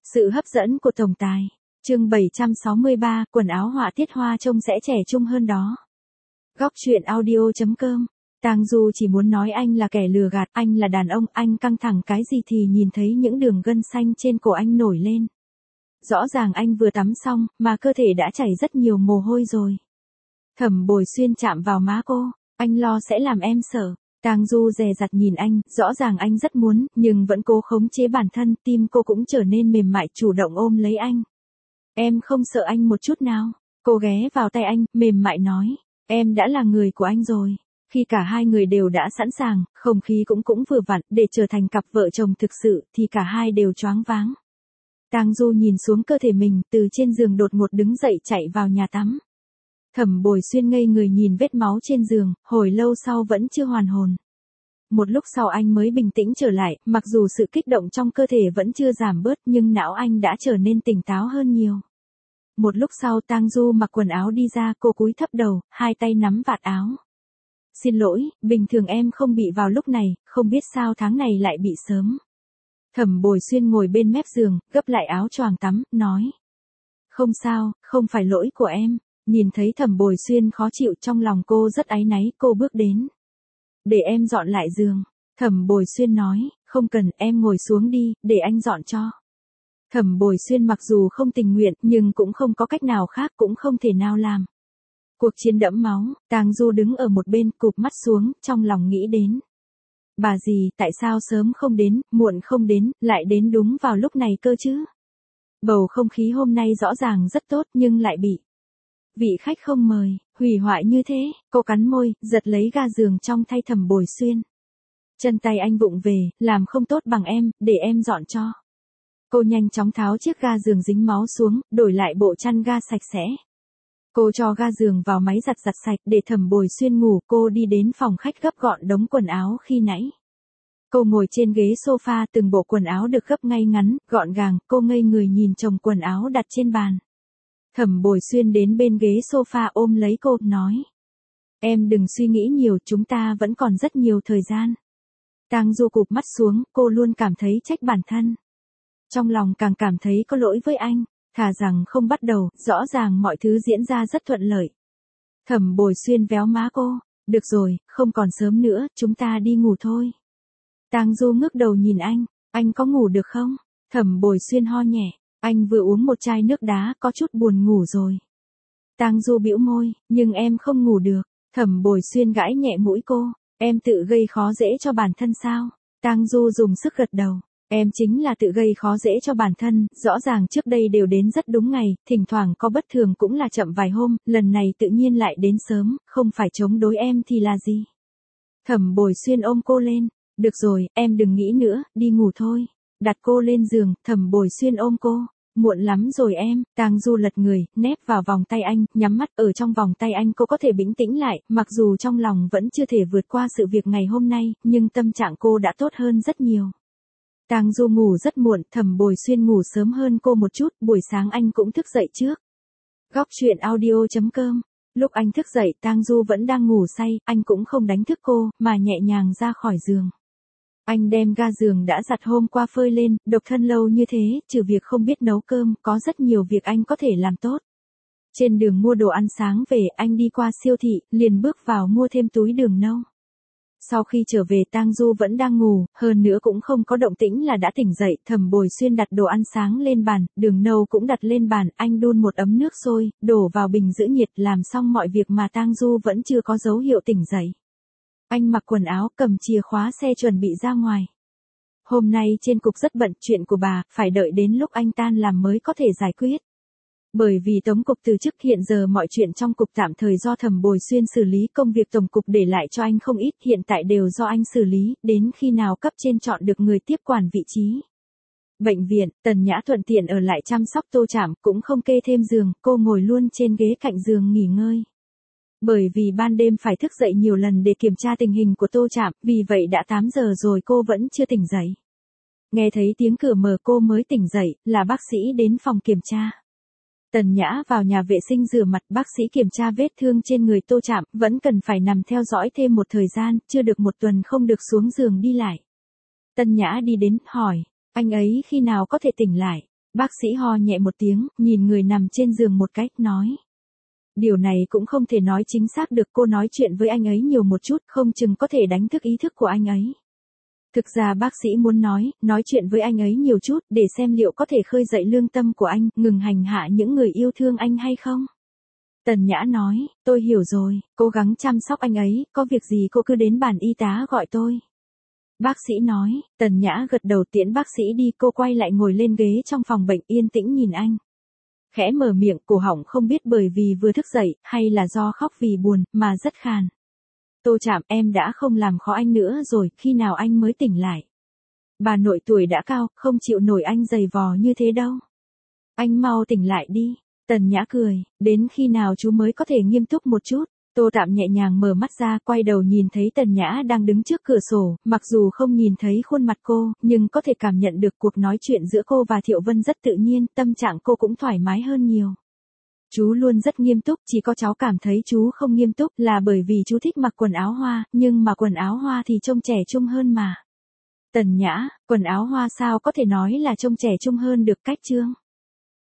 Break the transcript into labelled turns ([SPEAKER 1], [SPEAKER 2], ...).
[SPEAKER 1] Sự hấp dẫn của tổng tài. Chương 763, quần áo họa tiết Hoa trông sẽ trẻ trung hơn đó. Góc truyện audio.com. Tang Du chỉ muốn nói anh là kẻ lừa gạt, anh là đàn ông, anh căng thẳng cái gì thì nhìn thấy những đường gân xanh trên cổ anh nổi lên. Rõ ràng anh vừa tắm xong, mà cơ thể đã chảy rất nhiều mồ hôi rồi. Thẩm Bồi Xuyên chạm vào má cô, anh lo sẽ làm em sợ. Tang Du dè dặt nhìn anh, rõ ràng anh rất muốn, nhưng vẫn cố khống chế bản thân, tim cô cũng trở nên mềm mại chủ động ôm lấy anh. Em không sợ anh một chút nào. Cô ghé vào tay anh, mềm mại nói, em đã là người của anh rồi. Khi cả hai người đều đã sẵn sàng, không khí cũng vừa vặn, để trở thành cặp vợ chồng thực sự, thì cả hai đều choáng váng. Tang Du nhìn xuống cơ thể mình, từ trên giường đột ngột đứng dậy chạy vào nhà tắm. Thẩm Bồi Xuyên ngây người nhìn vết máu trên giường, hồi lâu sau vẫn chưa hoàn hồn. Một lúc sau anh mới bình tĩnh trở lại, mặc dù sự kích động trong cơ thể vẫn chưa giảm bớt nhưng não anh đã trở nên tỉnh táo hơn nhiều. Một lúc sau Tang Du mặc quần áo đi ra, cô cúi thấp đầu, hai tay nắm vạt áo. Xin lỗi, bình thường em không bị vào lúc này, không biết sao tháng này lại bị sớm. Thẩm Bồi Xuyên ngồi bên mép giường, gấp lại áo choàng tắm, nói. Không sao, không phải lỗi của em. Nhìn thấy Thẩm Bồi Xuyên khó chịu trong lòng cô rất áy náy, cô bước đến. Để em dọn lại giường. Thẩm Bồi Xuyên nói, không cần, em ngồi xuống đi, để anh dọn cho. Thẩm Bồi Xuyên mặc dù không tình nguyện, nhưng cũng không có cách nào khác, cũng không thể nào làm. Cuộc chiến đẫm máu, Tang Du đứng ở một bên, cụp mắt xuống, trong lòng nghĩ đến. Bà dì, tại sao sớm không đến, muộn không đến, lại đến đúng vào lúc này cơ chứ? Bầu không khí hôm nay rõ ràng rất tốt, nhưng lại bị vị khách không mời, hủy hoại như thế. Cô cắn môi, giật lấy ga giường trong tay Thẩm Bồi Xuyên. Chân tay anh vụng về, làm không tốt bằng em, để em dọn cho. Cô nhanh chóng tháo chiếc ga giường dính máu xuống, đổi lại bộ chăn ga sạch sẽ. Cô cho ga giường vào máy giặt sạch để Thẩm Bồi Xuyên ngủ. Cô đi đến phòng khách gấp gọn đống quần áo khi nãy. Cô ngồi trên ghế sofa, từng bộ quần áo được gấp ngay ngắn, gọn gàng. Cô ngây người nhìn chồng quần áo đặt trên bàn. Thẩm Bồi Xuyên đến bên ghế sofa ôm lấy cô, nói. Em đừng suy nghĩ nhiều, chúng ta vẫn còn rất nhiều thời gian. Tang Du cụp mắt xuống, cô luôn cảm thấy trách bản thân. Trong lòng càng cảm thấy có lỗi với anh, thà rằng không bắt đầu, rõ ràng mọi thứ diễn ra rất thuận lợi. Thẩm Bồi Xuyên véo má cô, được rồi, không còn sớm nữa, chúng ta đi ngủ thôi. Tang Du ngước đầu nhìn anh có ngủ được không? Thẩm Bồi Xuyên ho nhẹ, anh vừa uống một chai nước đá, có chút buồn ngủ rồi. Tang Du bĩu môi, nhưng em không ngủ được. Thẩm Bồi Xuyên gãi nhẹ mũi cô, em tự gây khó dễ cho bản thân sao? Tang Du dùng sức gật đầu. Em chính là tự gây khó dễ cho bản thân, rõ ràng trước đây đều đến rất đúng ngày, thỉnh thoảng có bất thường cũng là chậm vài hôm, lần này tự nhiên lại đến sớm, không phải chống đối em thì là gì? Thẩm Bồi Xuyên ôm cô lên, được rồi, em đừng nghĩ nữa, đi ngủ thôi. Đặt cô lên giường, Thẩm Bồi Xuyên ôm cô, muộn lắm rồi em. Tang Du lật người, nép vào vòng tay anh, nhắm mắt. Ở trong vòng tay anh cô có thể bình tĩnh lại, mặc dù trong lòng vẫn chưa thể vượt qua sự việc ngày hôm nay, nhưng tâm trạng cô đã tốt hơn rất nhiều. Tang Du ngủ rất muộn, Thẩm Bồi Xuyên ngủ sớm hơn cô một chút, buổi sáng anh cũng thức dậy trước. Góc truyện audio.com. Lúc anh thức dậy, Tang Du vẫn đang ngủ say, anh cũng không đánh thức cô, mà nhẹ nhàng ra khỏi giường. Anh đem ga giường đã giặt hôm qua phơi lên, độc thân lâu như thế, trừ việc không biết nấu cơm, có rất nhiều việc anh có thể làm tốt. Trên đường mua đồ ăn sáng về, anh đi qua siêu thị, liền bước vào mua thêm túi đường nâu. Sau khi trở về Tang Du vẫn đang ngủ, hơn nữa cũng không có động tĩnh là đã tỉnh dậy. Thẩm Bồi Xuyên đặt đồ ăn sáng lên bàn, đường nâu cũng đặt lên bàn, anh đun một ấm nước sôi, đổ vào bình giữ nhiệt, làm xong mọi việc mà Tang Du vẫn chưa có dấu hiệu tỉnh dậy. Anh mặc quần áo, cầm chìa khóa xe chuẩn bị ra ngoài. Hôm nay trên cục rất bận, chuyện của bà, phải đợi đến lúc anh tan làm mới có thể giải quyết. Bởi vì Tống cục từ chức, hiện giờ mọi chuyện trong cục tạm thời do Thẩm Bồi Xuyên xử lý, công việc tổng cục để lại cho anh không ít, hiện tại đều do anh xử lý, đến khi nào cấp trên chọn được người tiếp quản vị trí. Bệnh viện, Tần Nhã thuận tiện ở lại chăm sóc Tô Trạm, cũng không kê thêm giường, cô ngồi luôn trên ghế cạnh giường nghỉ ngơi. Bởi vì ban đêm phải thức dậy nhiều lần để kiểm tra tình hình của Tô Trạm, vì vậy đã 8 giờ rồi cô vẫn chưa tỉnh dậy. Nghe thấy tiếng cửa mở cô mới tỉnh dậy, là bác sĩ đến phòng kiểm tra. Tần Nhã vào nhà vệ sinh rửa mặt, bác sĩ kiểm tra vết thương trên người Tô Trạm, vẫn cần phải nằm theo dõi thêm một thời gian, chưa được một tuần không được xuống giường đi lại. Tần Nhã đi đến, hỏi, anh ấy khi nào có thể tỉnh lại? Bác sĩ ho nhẹ một tiếng, nhìn người nằm trên giường một cách, nói. Điều này cũng không thể nói chính xác được, cô nói chuyện với anh ấy nhiều một chút, không chừng có thể đánh thức ý thức của anh ấy. Thực ra bác sĩ muốn nói chuyện với anh ấy nhiều chút, để xem liệu có thể khơi dậy lương tâm của anh, ngừng hành hạ những người yêu thương anh hay không. Tần Nhã nói, tôi hiểu rồi, cố gắng chăm sóc anh ấy, có việc gì cô cứ đến bàn y tá gọi tôi. Bác sĩ nói, Tần Nhã gật đầu tiễn bác sĩ đi, cô quay lại ngồi lên ghế trong phòng bệnh yên tĩnh nhìn anh. Khẽ mở miệng, cổ họng không biết bởi vì vừa thức dậy, hay là do khóc vì buồn, mà rất khàn. Tô Trạm, em đã không làm khó anh nữa rồi, khi nào anh mới tỉnh lại? Bà nội tuổi đã cao, không chịu nổi anh giày vò như thế đâu. Anh mau tỉnh lại đi. Tần Nhã cười, đến khi nào chú mới có thể nghiêm túc một chút? Tô Trạm nhẹ nhàng mở mắt ra, quay đầu nhìn thấy Tần Nhã đang đứng trước cửa sổ, mặc dù không nhìn thấy khuôn mặt cô, nhưng có thể cảm nhận được cuộc nói chuyện giữa cô và Thiệu Vân rất tự nhiên, tâm trạng cô cũng thoải mái hơn nhiều. Chú luôn rất nghiêm túc, chỉ có cháu cảm thấy chú không nghiêm túc là bởi vì chú thích mặc quần áo hoa, nhưng mà quần áo hoa thì trông trẻ trung hơn mà. Tần Nhã, quần áo hoa sao có thể nói là trông trẻ trung hơn được, cách Trương?